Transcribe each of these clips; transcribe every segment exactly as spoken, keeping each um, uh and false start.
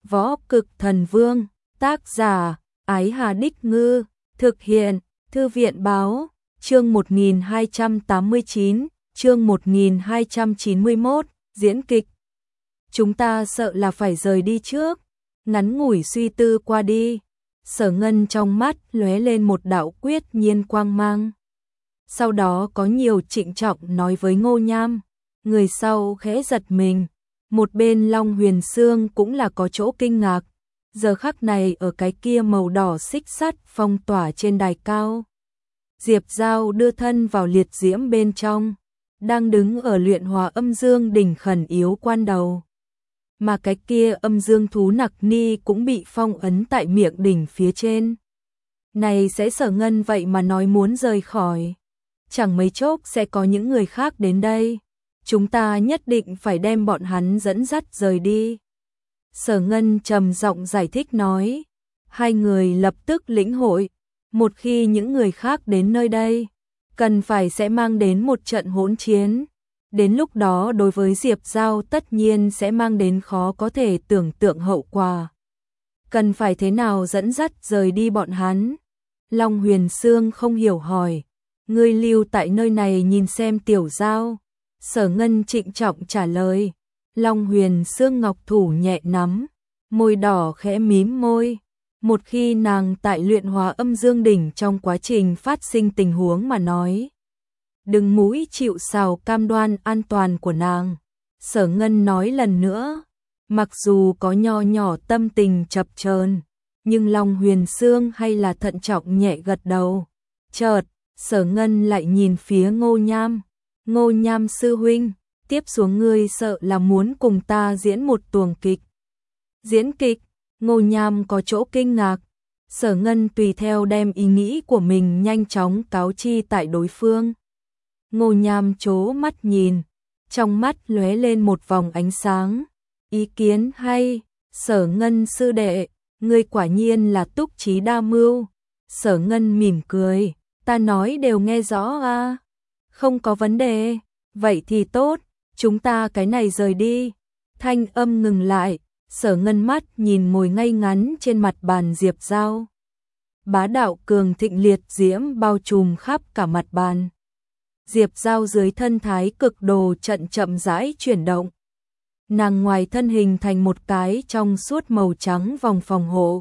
Võ Cực Thần Vương, tác giả, Ái Hà Đích Ngư, thực hiện, Thư viện Báo, chương một nghìn hai trăm tám mươi chín, chương một nghìn hai trăm chín mươi mốt, diễn kịch. Chúng ta sợ là phải rời đi trước, ngắn ngủi suy tư qua đi, Sở Ngân trong mắt lóe lên một đạo quyết nhiên quang mang. Sau đó có nhiều trịnh trọng nói với Ngô Nham, người sau khẽ giật mình, một bên Long Huyền Sương cũng là có chỗ kinh ngạc, giờ khắc này ở cái kia màu đỏ xích sắt phong tỏa trên đài cao. Diệp Giao đưa thân vào liệt diễm bên trong, đang đứng ở luyện hóa âm dương đỉnh khẩn yếu quan đầu. Mà cái kia âm dương thú nặc ni cũng bị phong ấn tại miệng đỉnh phía trên. Này sẽ Sở Ngân vậy mà nói muốn rời khỏi. Chẳng mấy chốc sẽ có những người khác đến đây. Chúng ta nhất định phải đem bọn hắn dẫn dắt rời đi. Sở Ngân trầm giọng giải thích nói. Hai người lập tức lĩnh hội. Một khi những người khác đến nơi đây, cần phải sẽ mang đến một trận hỗn chiến. Đến lúc đó đối với Diệp Giao tất nhiên sẽ mang đến khó có thể tưởng tượng hậu quả. Cần phải thế nào dẫn dắt rời đi bọn hắn? Long Huyền Sương không hiểu hỏi. Ngươi lưu tại nơi này nhìn xem Tiểu Giao. Sở Ngân trịnh trọng trả lời. Long Huyền Sương ngọc thủ nhẹ nắm, môi đỏ khẽ mím môi. Một khi nàng tại luyện hóa âm dương đỉnh trong quá trình phát sinh tình huống mà nói, đừng mũi chịu sào cam đoan an toàn của nàng. Sở Ngân nói lần nữa, mặc dù có nho nhỏ tâm tình chập chờn, nhưng Long Huyền Sương hay là thận trọng nhẹ gật đầu. Chợt, Sở Ngân lại nhìn phía Ngô Nham. Ngô Nham sư huynh, tiếp xuống ngươi sợ là muốn cùng ta diễn một tuồng kịch. Diễn kịch? Ngô Nham có chỗ kinh ngạc. Sở Ngân tùy theo đem ý nghĩ của mình nhanh chóng cáo chi tại đối phương. Ngô Nham chố mắt nhìn, trong mắt lóe lên một vòng ánh sáng. Ý kiến hay, Sở Ngân sư đệ, ngươi quả nhiên là túc trí đa mưu. Sở Ngân mỉm cười, ta nói đều nghe rõ à? Không có vấn đề, vậy thì tốt, chúng ta cái này rời đi. Thanh âm ngừng lại, Sở Ngân mắt nhìn ngồi ngay ngắn trên mặt bàn Diệp Giao. Bá đạo cường thịnh liệt diễm bao trùm khắp cả mặt bàn. Diệp Giao dưới thân thái cực đồ trận chậm rãi chuyển động. Nàng ngoài thân hình thành một cái trong suốt màu trắng vòng phòng hộ.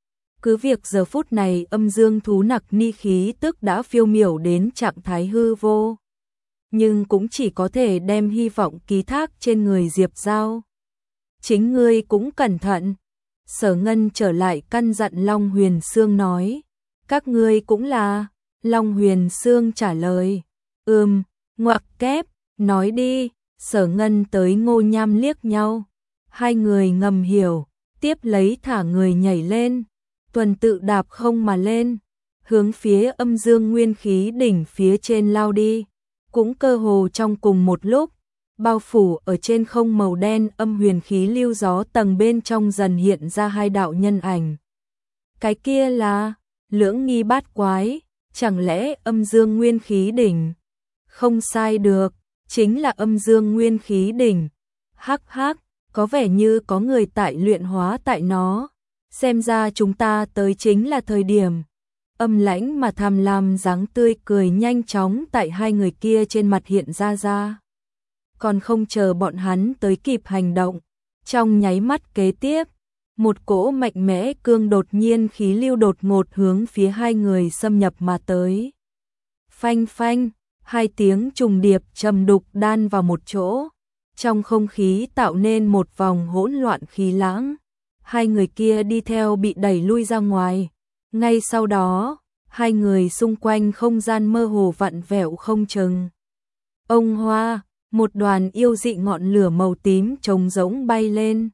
Cứ việc giờ phút này âm dương thú nặc ni khí tức đã phiêu miểu đến trạng thái hư vô, nhưng cũng chỉ có thể đem hy vọng ký thác trên người Diệp Giao. Chính ngươi cũng cẩn thận. Sở Ngân trở lại căn dặn Long Huyền Sương nói. Các ngươi cũng là. Long Huyền Sương trả lời. Ừm, ngoặc kép, nói đi. Sở Ngân tới Ngô Nham liếc nhau. Hai người ngầm hiểu, tiếp lấy thả người nhảy lên. Tuần tự đạp không mà lên, hướng phía âm dương nguyên khí đỉnh phía trên lao đi. Cũng cơ hồ trong cùng một lúc, bao phủ ở trên không màu đen âm huyền khí lưu gió tầng bên trong dần hiện ra hai đạo nhân ảnh. Cái kia là Lưỡng Nghi Bát Quái, chẳng lẽ âm dương nguyên khí đỉnh? Không sai được, chính là âm dương nguyên khí đỉnh. Hắc hắc, có vẻ như có người tại luyện hóa tại nó. Xem ra chúng ta tới chính là thời điểm. Âm lãnh mà tham lam dáng tươi cười nhanh chóng tại hai người kia trên mặt hiện ra ra. Còn không chờ bọn hắn tới kịp hành động, trong nháy mắt kế tiếp, một cỗ mạnh mẽ cương đột nhiên khí lưu đột ngột hướng phía hai người xâm nhập mà tới. Phanh phanh, hai tiếng trùng điệp trầm đục đan vào một chỗ, trong không khí tạo nên một vòng hỗn loạn khí lãng. Hai người kia đi theo bị đẩy lui ra ngoài. Ngay sau đó, hai người xung quanh không gian mơ hồ vặn vẹo không chừng. Ông hoa, một đoàn yêu dị ngọn lửa màu tím trống rỗng bay lên,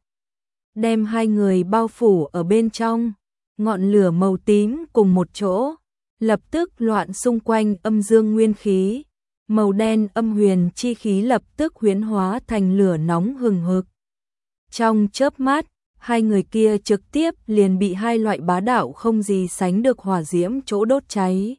đem hai người bao phủ ở bên trong. Ngọn lửa màu tím cùng một chỗ, lập tức loạn xung quanh âm dương nguyên khí. Màu đen âm huyền chi khí lập tức huyễn hóa thành lửa nóng hừng hực. Trong chớp mắt, hai người kia trực tiếp liền bị hai loại bá đạo không gì sánh được hỏa diễm chỗ đốt cháy.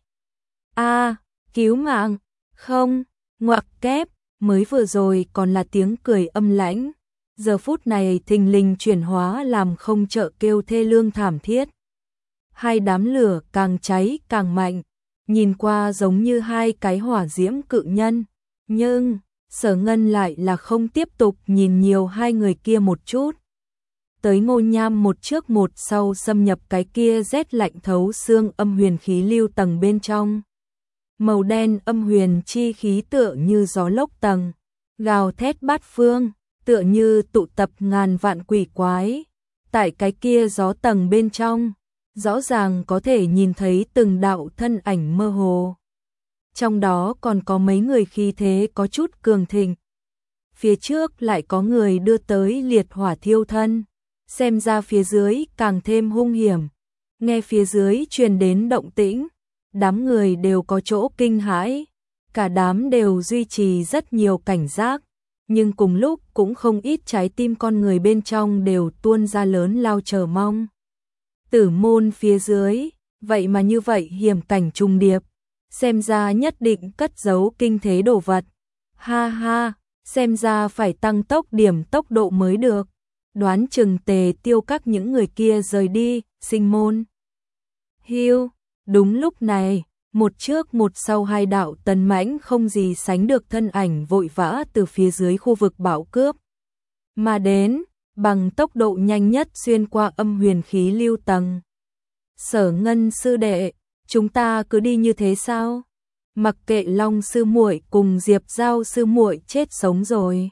A, cứu mạng, không, ngoặc kép, mới vừa rồi còn là tiếng cười âm lãnh. giờ phút này thình lình chuyển hóa làm không trợ kêu thê lương thảm thiết. Hai đám lửa càng cháy càng mạnh, nhìn qua giống như hai cái hỏa diễm cự nhân, nhưng Sở Ngân lại là không tiếp tục nhìn nhiều hai người kia một chút. Tới Ngô Nham một trước một sau xâm nhập cái kia rét lạnh thấu xương âm huyền khí lưu tầng bên trong. Màu đen âm huyền chi khí tựa như gió lốc tầng, gào thét bát phương, tựa như tụ tập ngàn vạn quỷ quái. Tại cái kia gió tầng bên trong, rõ ràng có thể nhìn thấy từng đạo thân ảnh mơ hồ. Trong đó còn có mấy người khí thế có chút cường thịnh. Phía trước lại có người đưa tới liệt hỏa thiêu thân, xem ra phía dưới càng thêm hung hiểm. Nghe phía dưới truyền đến động tĩnh, đám người đều có chỗ kinh hãi, cả đám đều duy trì rất nhiều cảnh giác, nhưng cùng lúc cũng không ít trái tim con người bên trong đều tuôn ra lớn lao chờ mong. Tử môn phía dưới, vậy mà như vậy hiểm cảnh trùng điệp, xem ra nhất định cất giấu kinh thế đồ vật. Ha ha, xem ra phải tăng tốc điểm tốc độ mới được. Đoán chừng Tề Tiêu các những người kia rời đi, sinh môn. Hiu, đúng lúc này, một trước một sau hai đạo tấn mãnh không gì sánh được thân ảnh vội vã từ phía dưới khu vực bão cướp mà đến, bằng tốc độ nhanh nhất xuyên qua âm huyền khí lưu tầng. Sở Ngân sư đệ, chúng ta cứ đi như thế sao? Mặc kệ Long sư muội cùng Diệp Giao sư muội chết sống rồi.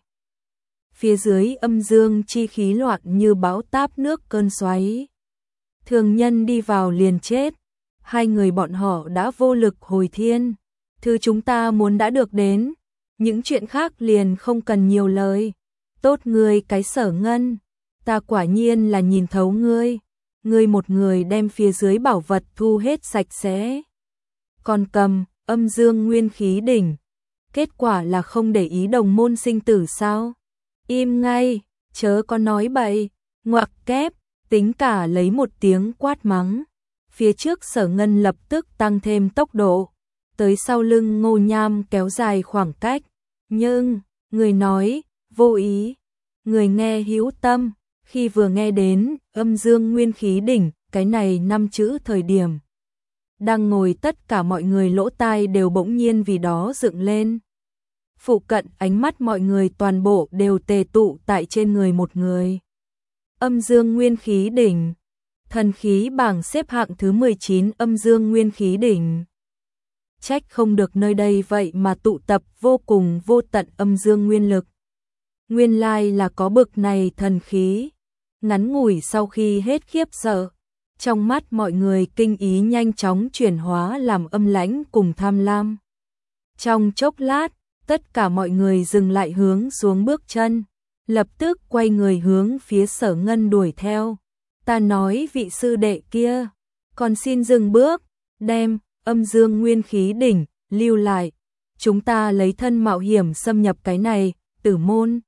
Phía dưới âm dương chi khí loạn như bão táp nước cơn xoáy. Thường nhân đi vào liền chết. Hai người bọn họ đã vô lực hồi thiên. Thứ chúng ta muốn đã được đến. Những chuyện khác liền không cần nhiều lời. Tốt ngươi cái Sở Ngân. Ta quả nhiên là nhìn thấu ngươi. Ngươi một người đem phía dưới bảo vật thu hết sạch sẽ. Còn cầm âm dương nguyên khí đỉnh. Kết quả là không để ý đồng môn sinh tử sao? Im ngay, chớ có nói bậy. Ngoặc kép, tính cả lấy một tiếng quát mắng. Phía trước Sở Ngân lập tức tăng thêm tốc độ, tới sau lưng Ngô Nham kéo dài khoảng cách. Nhưng, người nói, vô ý, người nghe hữu tâm, khi vừa nghe đến âm dương nguyên khí đỉnh, cái này năm chữ thời điểm. Đang ngồi tất cả mọi người lỗ tai đều bỗng nhiên vì đó dựng lên. Phụ cận ánh mắt mọi người toàn bộ đều tề tụ tại trên người một người. Âm dương nguyên khí đỉnh. Thần khí bảng xếp hạng thứ mười chín âm dương nguyên khí đỉnh. Trách không được nơi đây vậy mà tụ tập vô cùng vô tận âm dương nguyên lực. Nguyên lai là có bực này thần khí. Ngắn ngủi sau khi hết khiếp sợ, trong mắt mọi người kinh ý nhanh chóng chuyển hóa làm âm lãnh cùng tham lam. Trong chốc lát, tất cả mọi người dừng lại hướng xuống bước chân, lập tức quay người hướng phía Sở Ngân đuổi theo. Ta nói vị sư đệ kia, còn xin dừng bước, đem âm dương nguyên khí đỉnh lưu lại, chúng ta lấy thân mạo hiểm xâm nhập cái này, tử môn.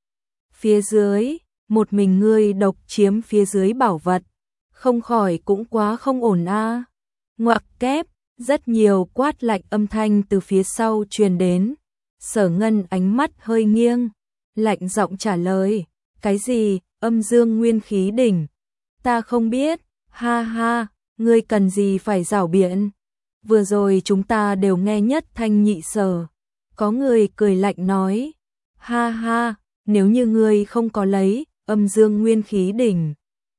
Phía dưới, một mình ngươi độc chiếm phía dưới bảo vật, không khỏi cũng quá không ổn a. À. Ngoặc kép, rất nhiều quát lạnh âm thanh từ phía sau truyền đến. Sở Ngân ánh mắt hơi nghiêng, lạnh giọng trả lời, cái gì, âm dương nguyên khí đỉnh? Ta không biết, ha ha, ngươi cần gì phải giảo biện. Vừa rồi chúng ta đều nghe nhất thanh nhị sở. Có người cười lạnh nói, ha ha, nếu như ngươi không có lấy âm dương nguyên khí đỉnh,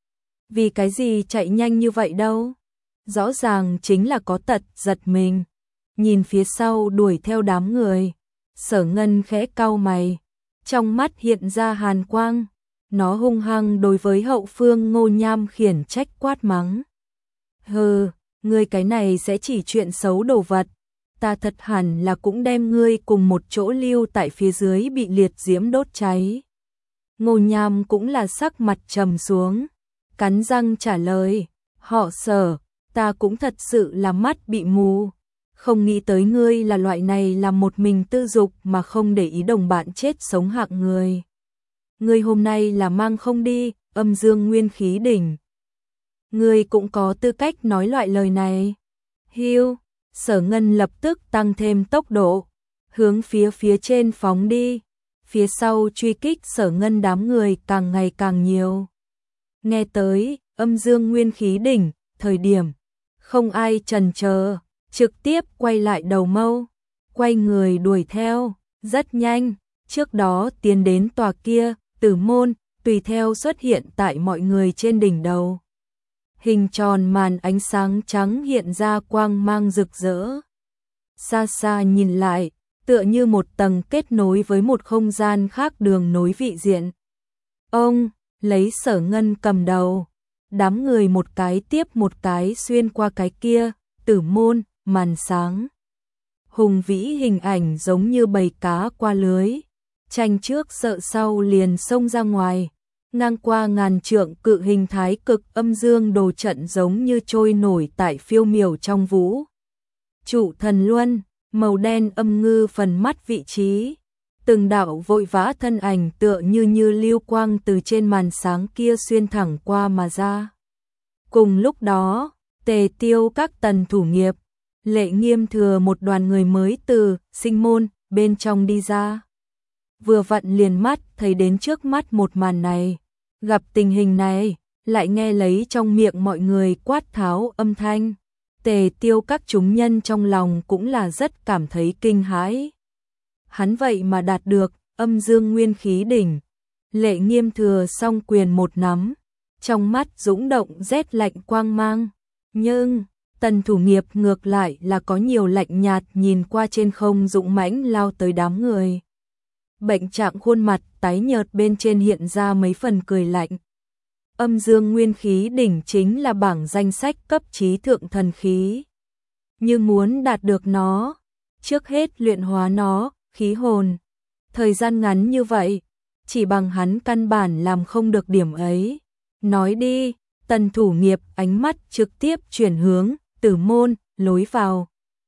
vì cái gì chạy nhanh như vậy đâu? Rõ ràng chính là có tật giật mình. Nhìn phía sau đuổi theo đám người, Sở Ngân khẽ cau mày, trong mắt hiện ra hàn quang. Nó hung hăng đối với hậu phương Ngô Nham khiển trách quát mắng. Hừ, ngươi cái này sẽ chỉ chuyện xấu đồ vật. Ta thật hẳn là cũng đem ngươi cùng một chỗ lưu tại phía dưới bị liệt diễm đốt cháy. Ngô Nham cũng là sắc mặt trầm xuống, cắn răng trả lời, họ Sở, ta cũng thật sự là mắt bị mù. Không nghĩ tới ngươi là loại này làm một mình tư dục mà không để ý đồng bạn chết sống hạng người. Ngươi hôm nay là mang không đi, âm dương nguyên khí đỉnh. Ngươi cũng có tư cách nói loại lời này. Hiu, Sở Ngân lập tức tăng thêm tốc độ, hướng phía phía trên phóng đi. phía sau truy kích Sở Ngân đám người càng ngày càng nhiều. Nghe tới âm dương nguyên khí đỉnh, thời điểm không ai chần chờ, trực tiếp quay lại đầu mâu, quay người đuổi theo, rất nhanh, trước đó tiến đến tòa kia, tử môn, tùy theo xuất hiện tại mọi người trên đỉnh đầu. Hình tròn màn ánh sáng trắng hiện ra quang mang rực rỡ. Xa xa nhìn lại, tựa như một tầng kết nối với một không gian khác đường nối vị diện. Ông, lấy Sở Ngân cầm đầu, đám người một cái tiếp một cái xuyên qua cái kia, tử môn, màn sáng. Hùng vĩ hình ảnh giống như bầy cá qua lưới, tranh trước sợ sau liền xông ra ngoài, ngang qua ngàn trượng cự hình thái cực âm dương đồ trận giống như trôi nổi tại phiêu miểu trong vũ. Trụ thần luân, màu đen âm ngư phần mắt vị trí, từng đạo vội vã thân ảnh tựa như như lưu quang từ trên màn sáng kia xuyên thẳng qua mà ra. Cùng lúc đó, Tề Tiêu các tần thủ nghiệp, Lệ Nghiêm thừa một đoàn người mới từ sinh môn bên trong đi ra. Vừa vặn liền mắt thấy đến trước mắt một màn này, gặp tình hình này, lại nghe lấy trong miệng mọi người quát tháo âm thanh. Tề Tiêu các chúng nhân trong lòng cũng là rất cảm thấy kinh hãi. Hắn vậy mà đạt được âm dương nguyên khí đỉnh. Lệ Nghiêm thừa song quyền một nắm, trong mắt dũng động rét lạnh quang mang. Nhưng tần thủ nghiệp ngược lại là có nhiều lạnh nhạt nhìn qua trên không dũng mãnh lao tới đám người. Bệnh trạng khuôn mặt tái nhợt bên trên hiện ra mấy phần cười lạnh. Âm dương nguyên khí đỉnh chính là bảng danh sách cấp trí thượng thần khí. Nhưng muốn đạt được nó, trước hết luyện hóa nó, khí hồn. Thời gian ngắn như vậy, chỉ bằng hắn căn bản làm không được điểm ấy. Nói đi, tần thủ nghiệp ánh mắt trực tiếp chuyển hướng, tử môn, lối vào.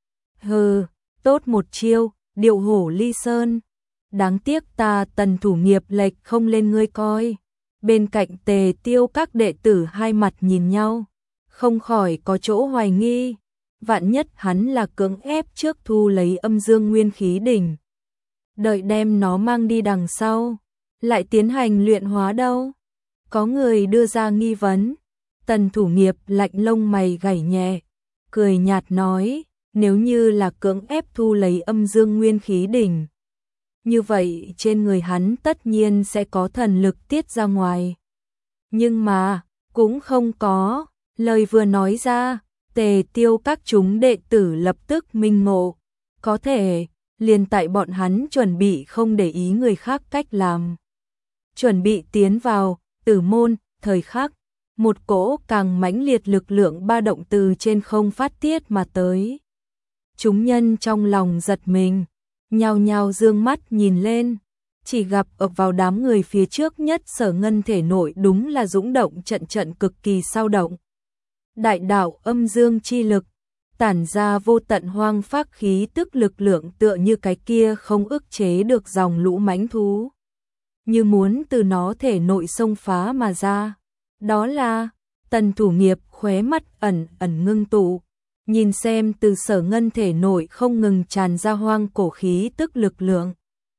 Hừ, tốt một chiêu, điệu hổ ly sơn. Đáng tiếc ta tần thủ nghiệp lệch không lên ngươi coi. Bên cạnh Tề Tiêu các đệ tử hai mặt nhìn nhau, không khỏi có chỗ hoài nghi. Vạn nhất hắn là cưỡng ép trước thu lấy âm dương nguyên khí đỉnh, đợi đem nó mang đi đằng sau, lại tiến hành luyện hóa đâu. Có người đưa ra nghi vấn. Tần thủ nghiệp lạnh lông mày gảy nhẹ, cười nhạt nói, nếu như là cưỡng ép thu lấy âm dương nguyên khí đỉnh, như vậy trên người hắn tất nhiên sẽ có thần lực tiết ra ngoài. Nhưng mà, cũng không có. Lời vừa nói ra, Tề Tiêu các chúng đệ tử lập tức minh ngộ. Có thể, liền tại bọn hắn chuẩn bị không để ý người khác cách làm, chuẩn bị tiến vào tử môn, thời khắc, một cỗ càng mãnh liệt lực lượng ba động từ trên không phát tiết mà tới. Chúng nhân trong lòng giật mình, nhao nhao dương mắt nhìn lên, chỉ gặp ập vào đám người phía trước nhất Sở Ngân thể nội đúng là dũng động trận trận cực kỳ sao động. Đại đạo âm dương chi lực, tản ra vô tận hoang phác khí tức lực lượng tựa như cái kia không ức chế được dòng lũ mãnh thú, như muốn từ nó thể nội xông phá mà ra. Đó là, tần thủ nghiệp khóe mắt ẩn ẩn ngưng tụ, nhìn xem từ Sở Ngân thể nội không ngừng tràn ra hoang cổ khí tức lực lượng.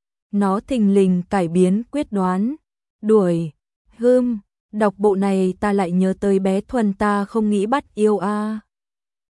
Nó thình lình cải biến quyết đoán, đuổi, hưm, đọc bộ này ta lại nhớ tới bé Thuần ta không nghĩ bắt yêu a. À.